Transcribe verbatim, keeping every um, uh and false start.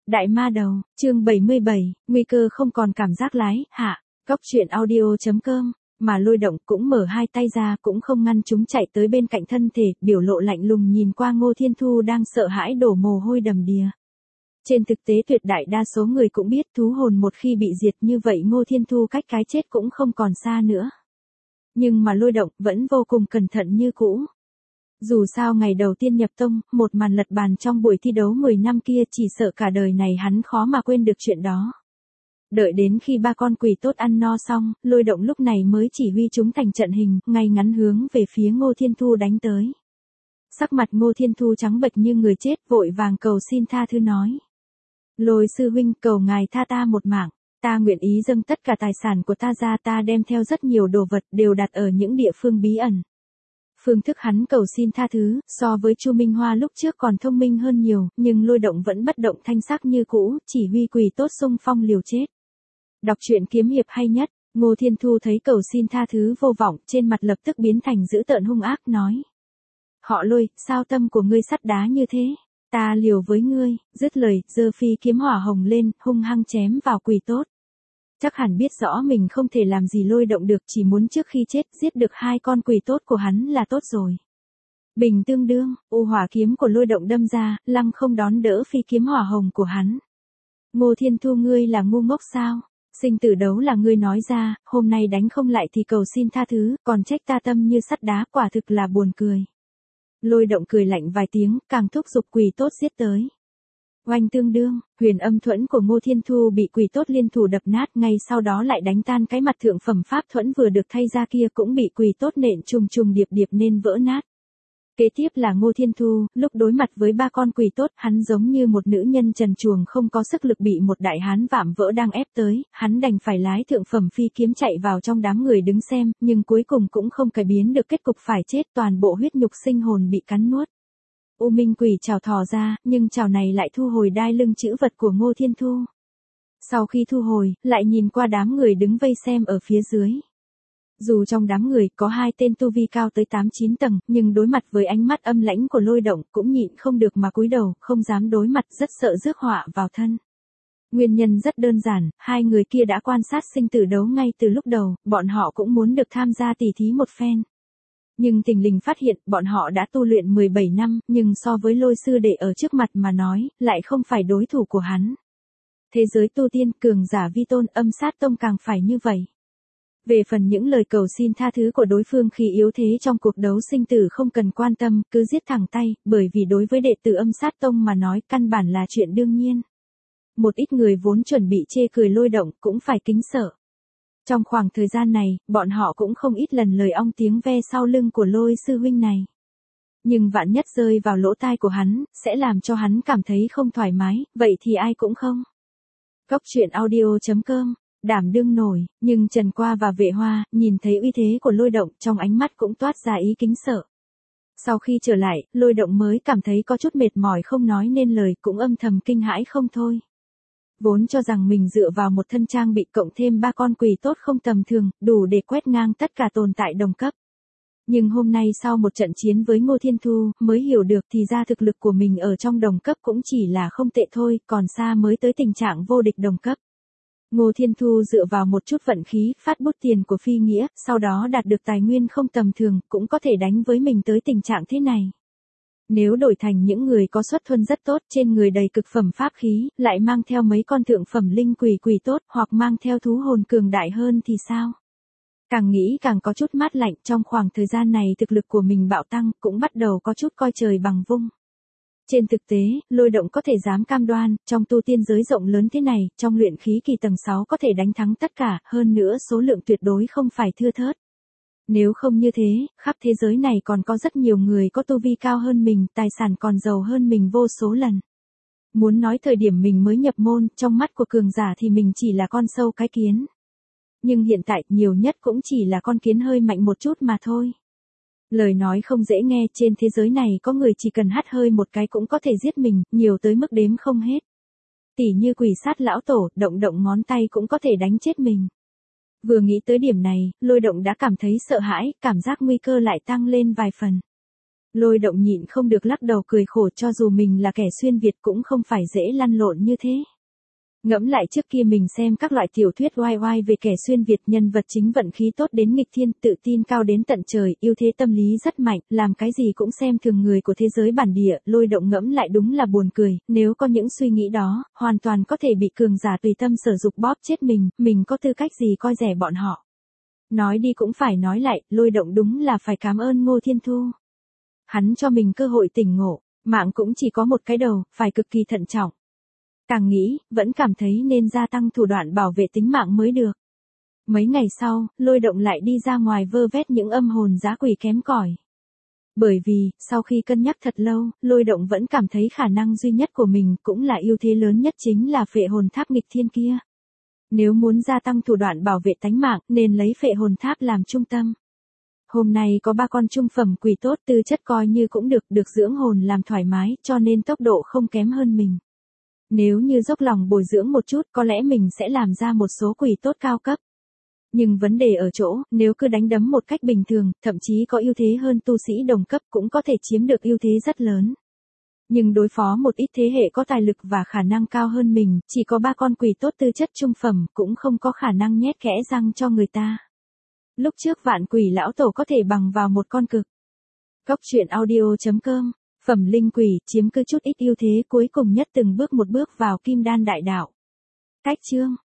Đại ma đầu, chương bảy mươi bảy, nguy cơ không còn cảm giác lái, hạ, góc truyện audio.com, mà Lôi Động cũng mở hai tay ra cũng không ngăn chúng chạy tới bên cạnh thân thể, biểu lộ lạnh lùng nhìn qua Ngô Thiên Thu đang sợ hãi đổ mồ hôi đầm đìa. Trên thực tế tuyệt đại đa số người cũng biết thú hồn một khi bị diệt như vậy Ngô Thiên Thu cách cái chết cũng không còn xa nữa. Nhưng mà Lôi Động vẫn vô cùng cẩn thận như cũ. Dù sao ngày đầu tiên nhập tông, một màn lật bàn trong buổi thi đấu mười năm kia chỉ sợ cả đời này hắn khó mà quên được chuyện đó. Đợi đến khi ba con quỷ tốt ăn no xong, Lôi Động lúc này mới chỉ huy chúng thành trận hình, ngay ngắn hướng về phía Ngô Thiên Thu đánh tới. Sắc mặt Ngô Thiên Thu trắng bệch như người chết, vội vàng cầu xin tha thứ nói. Lôi sư huynh, cầu ngài tha ta một mạng, ta nguyện ý dâng tất cả tài sản của ta ra, ta đem theo rất nhiều đồ vật đều đặt ở những địa phương bí ẩn. Phương thức hắn cầu xin tha thứ, so với Chu Minh Hoa lúc trước còn thông minh hơn nhiều, nhưng Lôi Động vẫn bất động thanh sắc như cũ, chỉ huy quỷ tốt xung phong liều chết. Đọc truyện kiếm hiệp hay nhất, Ngô Thiên Thu thấy cầu xin tha thứ vô vọng, trên mặt lập tức biến thành dữ tợn hung ác nói. Họ Lôi, sao tâm của ngươi sắt đá như thế? Ta liều với ngươi, dứt lời, giơ phi kiếm hỏa hồng lên, hung hăng chém vào quỷ tốt. Chắc hẳn biết rõ mình không thể làm gì Lôi Động được, chỉ muốn trước khi chết giết được hai con quỷ tốt của hắn là tốt rồi. Bình tương đương, u hỏa kiếm của Lôi Động đâm ra, lăng không đón đỡ phi kiếm hỏa hồng của hắn. Ngô Thiên Thu, ngươi là ngu ngốc sao? Sinh tử đấu là ngươi nói ra, hôm nay đánh không lại thì cầu xin tha thứ, còn trách ta tâm như sắt đá, quả thực là buồn cười. Lôi Động cười lạnh vài tiếng, càng thúc giục quỷ tốt giết tới. Oanh tương đương, huyền âm thuẫn của Ngô Thiên Thu bị quỷ tốt liên thủ đập nát, ngay sau đó lại đánh tan cái mặt thượng phẩm pháp thuẫn vừa được thay ra kia cũng bị quỷ tốt nện trùng trùng điệp điệp nên vỡ nát. Kế tiếp là Ngô Thiên Thu, lúc đối mặt với ba con quỷ tốt, hắn giống như một nữ nhân trần truồng không có sức lực bị một đại hán vạm vỡ đang ép tới, hắn đành phải lái thượng phẩm phi kiếm chạy vào trong đám người đứng xem, nhưng cuối cùng cũng không cải biến được kết cục phải chết, toàn bộ huyết nhục sinh hồn bị cắn nuốt. U Minh quỷ trảo thò ra, nhưng trảo này lại thu hồi đai lưng chữ vật của Ngô Thiên Thu. Sau khi thu hồi, lại nhìn qua đám người đứng vây xem ở phía dưới. Dù trong đám người có hai tên tu vi cao tới tám chín tầng, nhưng đối mặt với ánh mắt âm lãnh của Lôi Động cũng nhịn không được mà cúi đầu, không dám đối mặt, rất sợ rước họa vào thân. Nguyên nhân rất đơn giản, hai người kia đã quan sát sinh tử đấu ngay từ lúc đầu, bọn họ cũng muốn được tham gia tỉ thí một phen. Nhưng tình lình phát hiện, bọn họ đã tu luyện mười bảy năm, nhưng so với Lôi sư đệ ở trước mặt mà nói, lại không phải đối thủ của hắn. Thế giới tu tiên, cường giả vi tôn, âm sát tông càng phải như vậy. Về phần những lời cầu xin tha thứ của đối phương khi yếu thế trong cuộc đấu sinh tử không cần quan tâm, cứ giết thẳng tay, bởi vì đối với đệ tử âm sát tông mà nói căn bản là chuyện đương nhiên. Một ít người vốn chuẩn bị chê cười Lôi Động cũng phải kính sợ. Trong khoảng thời gian này, bọn họ cũng không ít lần lời ong tiếng ve sau lưng của Lôi sư huynh này. Nhưng vạn nhất rơi vào lỗ tai của hắn, sẽ làm cho hắn cảm thấy không thoải mái, vậy thì ai cũng không. Góc truyện audio.com, đảm đương nổi, nhưng Trần Qua và Vệ Hoa, nhìn thấy uy thế của Lôi Động, trong ánh mắt cũng toát ra ý kính sợ. Sau khi trở lại, Lôi Động mới cảm thấy có chút mệt mỏi không nói nên lời, cũng âm thầm kinh hãi không thôi. Vốn cho rằng mình dựa vào một thân trang bị cộng thêm ba con quỷ tốt không tầm thường, đủ để quét ngang tất cả tồn tại đồng cấp. Nhưng hôm nay sau một trận chiến với Ngô Thiên Thu, mới hiểu được thì ra thực lực của mình ở trong đồng cấp cũng chỉ là không tệ thôi, còn xa mới tới tình trạng vô địch đồng cấp. Ngô Thiên Thu dựa vào một chút vận khí, phát bút tiền của phi nghĩa, sau đó đạt được tài nguyên không tầm thường, cũng có thể đánh với mình tới tình trạng thế này. Nếu đổi thành những người có xuất thuần rất tốt, trên người đầy cực phẩm pháp khí, lại mang theo mấy con thượng phẩm linh quỷ quỷ tốt, hoặc mang theo thú hồn cường đại hơn thì sao? Càng nghĩ càng có chút mát lạnh, trong khoảng thời gian này thực lực của mình bạo tăng, cũng bắt đầu có chút coi trời bằng vung. Trên thực tế, Lôi Động có thể dám cam đoan, trong tu tiên giới rộng lớn thế này, trong luyện khí kỳ tầng sáu có thể đánh thắng tất cả, hơn nữa số lượng tuyệt đối không phải thưa thớt. Nếu không như thế, khắp thế giới này còn có rất nhiều người có tu vi cao hơn mình, tài sản còn giàu hơn mình vô số lần. Muốn nói thời điểm mình mới nhập môn, trong mắt của cường giả thì mình chỉ là con sâu cái kiến. Nhưng hiện tại, nhiều nhất cũng chỉ là con kiến hơi mạnh một chút mà thôi. Lời nói không dễ nghe, trên thế giới này có người chỉ cần hắt hơi một cái cũng có thể giết mình, nhiều tới mức đếm không hết. Tỉ như quỷ sát lão tổ, động động ngón tay cũng có thể đánh chết mình. Vừa nghĩ tới điểm này, Lôi Động đã cảm thấy sợ hãi, cảm giác nguy cơ lại tăng lên vài phần. Lôi động nhịn không được lắc đầu cười khổ, cho dù mình là kẻ xuyên Việt cũng không phải dễ lăn lộn như thế. Ngẫm lại trước kia mình xem các loại tiểu thuyết oai oai về kẻ xuyên Việt, nhân vật chính vận khí tốt đến nghịch thiên, tự tin cao đến tận trời, ưu thế tâm lý rất mạnh, làm cái gì cũng xem thường người của thế giới bản địa. Lôi động ngẫm lại đúng là buồn cười, nếu có những suy nghĩ đó, hoàn toàn có thể bị cường giả tùy tâm sở dục bóp chết mình, mình có tư cách gì coi rẻ bọn họ. Nói đi cũng phải nói lại, lôi động đúng là phải cảm ơn Ngô Thiên Thu. Hắn cho mình cơ hội tỉnh ngộ, mạng cũng chỉ có một cái đầu, phải cực kỳ thận trọng. Càng nghĩ, vẫn cảm thấy nên gia tăng thủ đoạn bảo vệ tính mạng mới được. Mấy ngày sau, lôi động lại đi ra ngoài vơ vét những âm hồn dã quỷ kém cỏi. Bởi vì, sau khi cân nhắc thật lâu, lôi động vẫn cảm thấy khả năng duy nhất của mình cũng là ưu thế lớn nhất chính là phệ hồn tháp nghịch thiên kia. Nếu muốn gia tăng thủ đoạn bảo vệ tánh mạng, nên lấy phệ hồn tháp làm trung tâm. Hôm nay có ba con trung phẩm quỷ tốt, tư chất coi như cũng được, được dưỡng hồn làm thoải mái, cho nên tốc độ không kém hơn mình. Nếu như dốc lòng bồi dưỡng một chút, có lẽ mình sẽ làm ra một số quỷ tốt cao cấp. Nhưng vấn đề ở chỗ, nếu cứ đánh đấm một cách bình thường, thậm chí có ưu thế hơn tu sĩ đồng cấp cũng có thể chiếm được ưu thế rất lớn. Nhưng đối phó một ít thế hệ có tài lực và khả năng cao hơn mình, chỉ có ba con quỷ tốt tư chất trung phẩm cũng không có khả năng nhét kẽ răng cho người ta. Lúc trước vạn quỷ lão tổ có thể bằng vào một con cực. Cốc truyện audio chấm com, phẩm linh quỷ chiếm cứ chút ít ưu thế, cuối cùng nhất từng bước một bước vào kim đan đại đạo. Cách chương